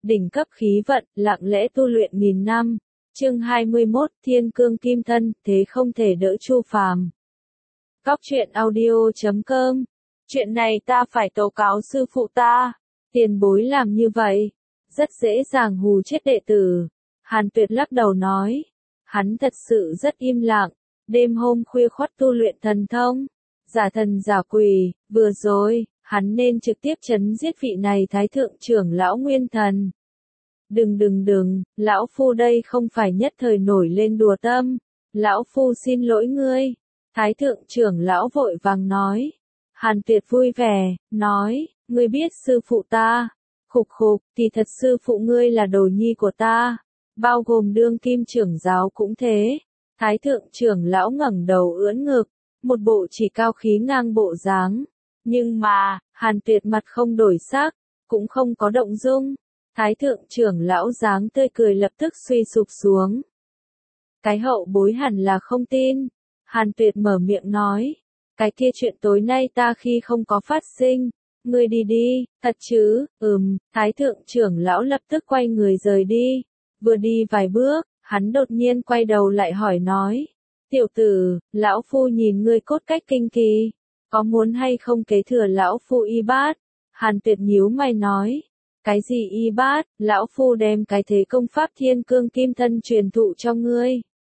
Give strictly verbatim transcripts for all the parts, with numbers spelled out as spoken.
đỉnh cấp khí vận, lặng lẽ tu luyện nghìn năm. Chương hai mươi mốt, Thiên Cương Kim Thân, thế không thể đỡ Chu Phàm. Góc truyện audio chấm com. Chuyện này ta phải tố cáo sư phụ ta. Tiền bối làm như vậy, rất dễ dàng hù chết đệ tử. Hàn Tuyệt lắc đầu nói, hắn thật sự rất im lặng, đêm hôm khuya khoắt tu luyện thần thông, giả thần giả quỷ, vừa rồi, hắn nên trực tiếp chấn giết vị này thái thượng trưởng lão nguyên thần. Đừng đừng đừng, lão phu đây không phải nhất thời nổi lên đùa tâm, lão phu xin lỗi ngươi. Thái thượng trưởng lão vội vàng nói. Hàn Tuyệt vui vẻ, nói, ngươi biết sư phụ ta, khục khục, thì thật sư phụ ngươi là đồ nhi của ta, bao gồm đương kim trưởng giáo cũng thế. Thái thượng trưởng lão ngẩng đầu ưỡn ngực, một bộ chỉ cao khí ngang bộ dáng. Nhưng mà, Hàn Tuyệt mặt không đổi sắc, cũng không có động dung. Thái thượng trưởng lão dáng tươi cười lập tức suy sụp xuống. Cái hậu bối hẳn là không tin. Hàn Tuyệt mở miệng nói, cái kia chuyện tối nay ta khi không có phát sinh, ngươi đi đi, thật chứ? Ừm. Thái thượng trưởng lão lập tức quay người rời đi. Vừa đi vài bước, hắn đột nhiên quay đầu lại hỏi nói, tiểu tử, lão phu nhìn ngươi cốt cách kinh kỳ, có muốn hay không kế thừa lão phu y bát? Hàn Tuyệt nhíu mày nói, cái gì y bát? Lão phu đem cái thế công pháp Thiên Cương Kim Thân truyền thụ cho ngươi.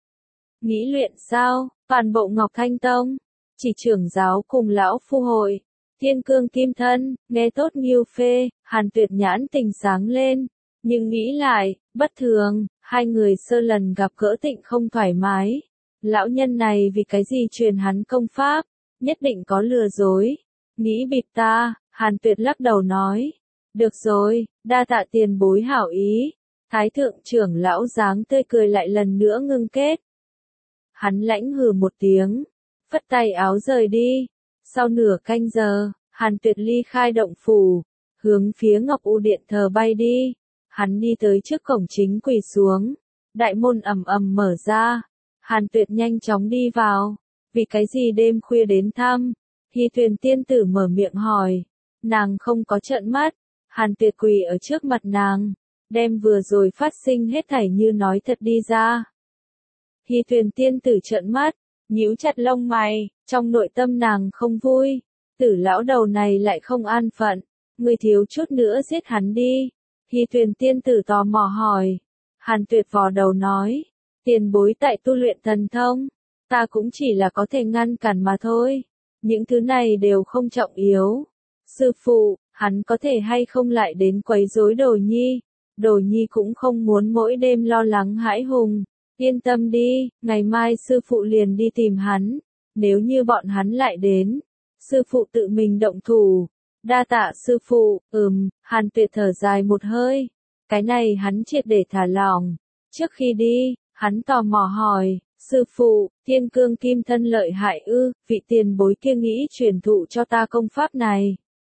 Nghĩ luyện sao? Toàn bộ Ngọc Thanh Tông, chỉ trưởng giáo cùng lão phu hội. Thiên Cương Kim Thân, nghe tốt nghiêu phê. Hàn Tuyệt nhãn tình sáng lên, nhưng nghĩ lại, bất thường, hai người sơ lần gặp gỡ tịnh không thoải mái. Lão nhân này vì cái gì truyền hắn công pháp, nhất định có lừa dối. Nghĩ bịp ta. Hàn Tuyệt lắc đầu nói, được rồi, đa tạ tiền bối hảo ý. Thái thượng trưởng lão dáng tươi cười lại lần nữa ngưng kết. Hắn lãnh hừ một tiếng, phất tay áo rời đi. Sau nửa canh giờ, Hàn Tuyệt ly khai động phủ, hướng phía Ngọc U Điện thờ bay đi. Hắn đi tới trước cổng chính quỳ xuống, đại môn ầm ầm mở ra. Hàn Tuyệt nhanh chóng đi vào. Vì cái gì đêm khuya đến thăm? Hy Tuyền tiên tử mở miệng hỏi. Nàng không có trợn mắt. Hàn Tuyệt quỳ ở trước mặt nàng, đem vừa rồi phát sinh hết thảy như nói thật đi ra. Hy Tuyền tiên tử trợn mắt, nhíu chặt lông mày, trong nội tâm nàng không vui. Tử lão đầu này lại không an phận, người thiếu chút nữa giết hắn đi. Hy Tuyền tiên tử tò mò hỏi. Hàn Tuyệt vò đầu nói, tiền bối tại tu luyện thần thông, ta cũng chỉ là có thể ngăn cản mà thôi. Những thứ này đều không trọng yếu. Sư phụ, hắn có thể hay không lại đến quấy rối Đồ Nhi? Đồ Nhi cũng không muốn mỗi đêm lo lắng hãi hùng. Yên tâm đi, ngày mai sư phụ liền đi tìm hắn. Nếu như bọn hắn lại đến, sư phụ tự mình động thủ. Đa tạ sư phụ. Ừm. Hàn Tuyệt thở dài một hơi. Cái này hắn triệt để thả lỏng. Trước khi đi, hắn tò mò hỏi, sư phụ, Thiên Cương Kim Thân lợi hại ư? Vị tiền bối kia nghĩ truyền thụ cho ta công pháp này.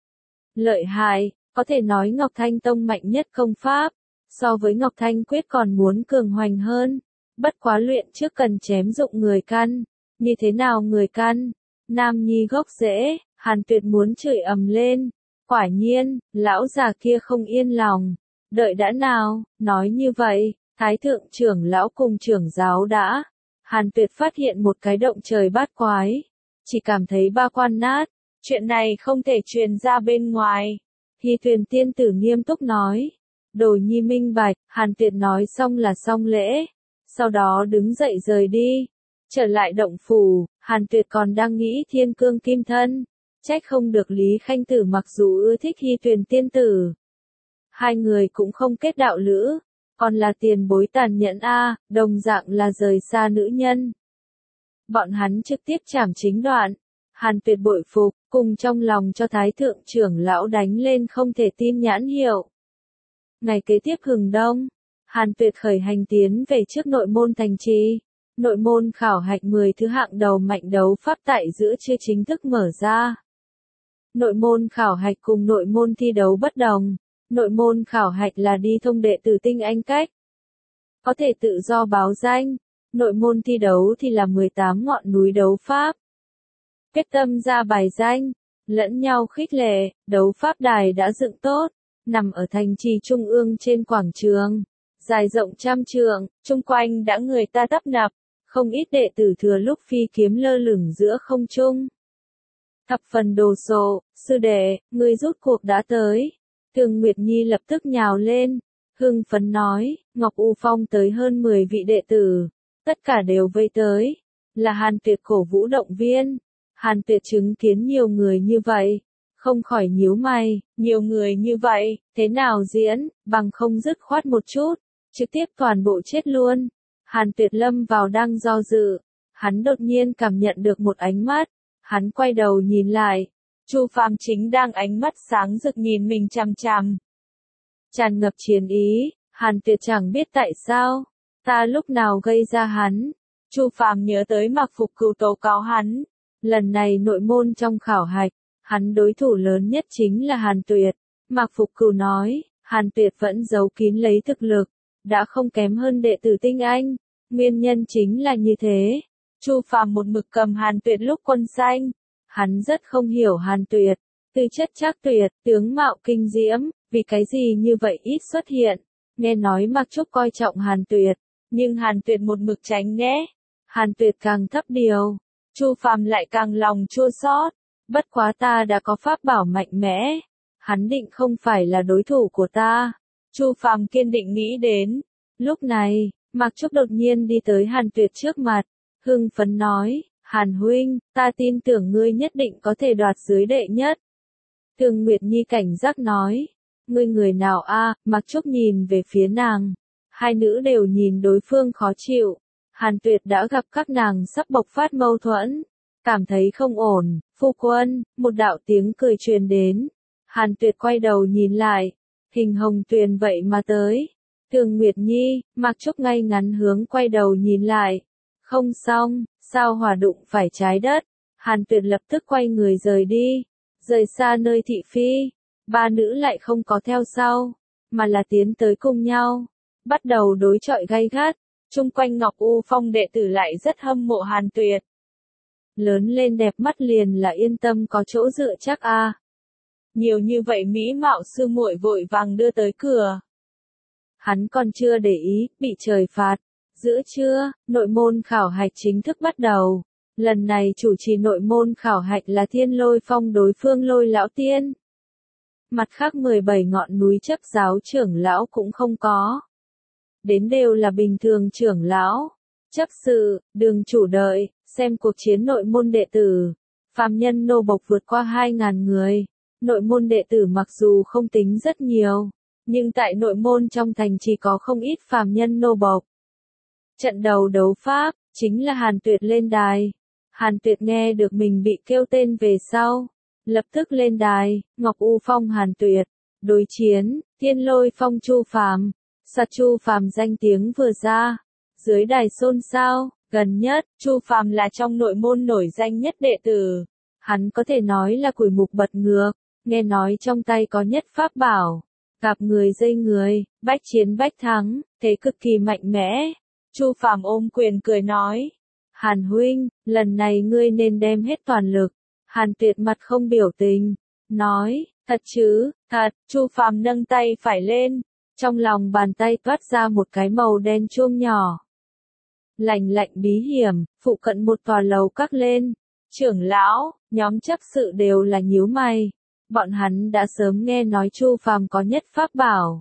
Lợi hại, có thể nói Ngọc Thanh Tông mạnh nhất công pháp, so với Ngọc Thanh Quyết còn muốn cường hoành hơn. Bất quá luyện trước cần chém dụng người căn. Như thế nào người căn? Nam nhi gốc rễ. Hàn Tuyệt muốn chửi ầm lên. Quả nhiên, lão già kia không yên lòng. Đợi đã nào, nói như vậy, thái thượng trưởng lão cùng trưởng giáo đã. Hàn Tuyệt phát hiện một cái động trời bát quái. Chỉ cảm thấy ba quan nát. Chuyện này không thể truyền ra bên ngoài. Hy Tuyền tiên tử nghiêm túc nói. Đồ Nhi minh bạch. Hàn Tuyệt nói xong là xong lễ. Sau đó đứng dậy rời đi. Trở lại động phủ, Hàn Tuyệt còn đang nghĩ Thiên Cương Kim Thân. Trách không được Lý Khanh Tử mặc dù ưa thích Hy Tuyền tiên tử. Hai người cũng không kết đạo lữ. Còn là tiền bối tàn nhẫn a, đồng dạng là rời xa nữ nhân. Bọn hắn trực tiếp chảm chính đoạn. Hàn Tuyệt bội phục, cùng trong lòng cho thái thượng trưởng lão đánh lên không thể tin nhãn hiệu. Ngày kế tiếp hừng đông, Hàn Tuyệt khởi hành tiến về trước nội môn thành trì. Nội môn khảo hạch mười thứ hạng đầu mạnh đấu pháp tại giữa chưa chính thức mở ra. Nội môn khảo hạch cùng nội môn thi đấu bất đồng. Nội môn khảo hạch là đi thông đệ tử tinh anh cách, có thể tự do báo danh. Nội môn thi đấu thì là mười tám ngọn núi đấu pháp. Quyết tâm ra bài danh, lẫn nhau khích lệ, đấu pháp đài đã dựng tốt. nằm ở thành trì trung ương trên quảng trường, dài rộng trăm trượng, chung quanh đã người ta tấp nập, không ít đệ tử thừa lúc phi kiếm lơ lửng giữa không trung. Thập phần đồ sộ, sư đệ, người rút cuộc đã tới. Tường Nguyệt Nhi lập tức nhào lên, hưng phấn nói, Ngọc U Phong tới hơn mười vị đệ tử, tất cả đều vây tới, là Hàn Tuyệt cổ vũ động viên. Hàn Tuyệt chứng kiến nhiều người như vậy, không khỏi nhíu mày, nhiều người như vậy, thế nào diễn, bằng không dứt khoát một chút, trực tiếp toàn bộ chết luôn. Hàn Tuyệt lâm vào đang do dự, hắn đột nhiên cảm nhận được một ánh mắt, hắn quay đầu nhìn lại, Chu Phàm chính đang ánh mắt sáng rực nhìn mình chằm chằm. Tràn ngập chiến ý, Hàn Tuyệt chẳng biết tại sao, ta lúc nào gây ra hắn. Chu Phàm nhớ tới Mạc Phục Cửu tố cáo hắn, lần này nội môn trong khảo hạch, hắn đối thủ lớn nhất chính là Hàn Tuyệt. Mạc Phục Cửu nói, Hàn Tuyệt vẫn giấu kín lấy thực lực, đã không kém hơn đệ tử tinh anh, nguyên nhân chính là như thế. Chu Phàm một mực cầm Hàn Tuyệt lúc quân xanh, hắn rất không hiểu Hàn Tuyệt, tư chất chắc tuyệt, tướng mạo kinh diễm, vì cái gì như vậy ít xuất hiện. Nghe nói Mạc Trúc coi trọng Hàn Tuyệt, nhưng Hàn Tuyệt một mực tránh né. Hàn Tuyệt càng thấp điều, Chu Phàm lại càng lòng chua xót. Bất quá ta đã có pháp bảo mạnh mẽ, hắn định không phải là đối thủ của ta. Chu Phàm kiên định nghĩ đến. Lúc này, Mạc Trúc đột nhiên đi tới Hàn Tuyệt trước mặt, hưng phấn nói, Hàn huynh, ta tin tưởng ngươi nhất định có thể đoạt dưới đệ nhất. Tường Nguyệt Nhi cảnh giác nói, ngươi người nào a? Mạc Trúc nhìn về phía nàng, hai nữ đều nhìn đối phương khó chịu. Hàn Tuyệt đã gặp các nàng sắp bộc phát mâu thuẫn, cảm thấy không ổn. Phu quân, một đạo tiếng cười truyền đến. Hàn Tuyệt quay đầu nhìn lại, Hình Hồng Tuyền vậy mà tới. Tường Nguyệt Nhi, Mạc Trúc ngay ngắn hướng quay đầu nhìn lại. Không xong, sao hỏa đụng phải trái đất. Hàn Tuyệt lập tức quay người rời đi, rời xa nơi thị phi. Ba nữ lại không có theo sau, mà là tiến tới cùng nhau, bắt đầu đối chọi gay gắt. Chung quanh Ngọc U Phong đệ tử lại rất hâm mộ Hàn Tuyệt. Lớn lên đẹp mắt liền là yên tâm có chỗ dựa chắc a. À. Nhiều như vậy mỹ mạo sư muội vội vàng đưa tới cửa. Hắn còn chưa để ý, bị trời phạt. Giữa trưa, nội môn khảo hạch chính thức bắt đầu. Lần này chủ trì nội môn khảo hạch là Thiên Lôi Phong đối phương Lôi Lão Tiên. Mặt khác mười bảy ngọn núi chấp giáo trưởng lão cũng không có. Đến đều là bình thường trưởng lão, chấp sự, đường chủ đợi, xem cuộc chiến nội môn đệ tử. Phàm nhân nô bộc vượt qua hai ngàn người. Nội môn đệ tử mặc dù không tính rất nhiều, nhưng tại nội môn trong thành chỉ có không ít phàm nhân nô bộc. Trận đầu đấu pháp, chính là Hàn Tuyệt lên đài. Hàn Tuyệt nghe được mình bị kêu tên về sau, lập tức lên đài. Ngọc U Phong Hàn Tuyệt, đối chiến, Thiên Lôi Phong Chu Phàm. Sạt Chu Phàm danh tiếng vừa ra, dưới đài xôn xao. Gần nhất, Chu Phàm là trong nội môn nổi danh nhất đệ tử. Hắn có thể nói là quỷ mục bật ngược, nghe nói trong tay có nhất pháp bảo. Gặp người dây người, bách chiến bách thắng, thế cực kỳ mạnh mẽ. Chu Phàm ôm quyền cười nói, Hàn huynh, lần này ngươi nên đem hết toàn lực. Hàn Tuyệt mặt không biểu tình, nói, thật chứ, thật. Chu Phàm nâng tay phải lên, trong lòng bàn tay toát ra một cái màu đen chuông nhỏ. Lạnh lạnh bí hiểm, phụ cận một tòa lầu các lên. Trưởng lão, nhóm chấp sự đều là nhíu mày. Bọn hắn đã sớm nghe nói Chu Phàm có nhất pháp bảo.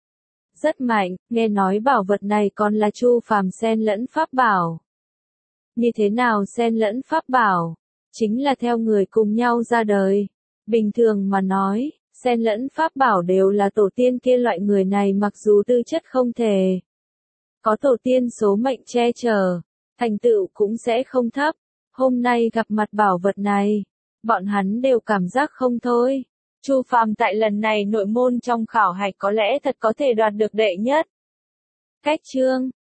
Rất mạnh, nghe nói bảo vật này còn là Chu Phàm xen lẫn pháp bảo. Như thế nào xen lẫn pháp bảo? Chính là theo người cùng nhau ra đời. Bình thường mà nói, xen lẫn pháp bảo đều là tổ tiên kia loại người này mặc dù tư chất không thể. Có tổ tiên số mệnh che chở, thành tựu cũng sẽ không thấp. Hôm nay gặp mặt bảo vật này, bọn hắn đều cảm giác không thôi. Chu Phàm tại lần này nội môn trong khảo hạch có lẽ thật có thể đoạt được đệ nhất. Cách chương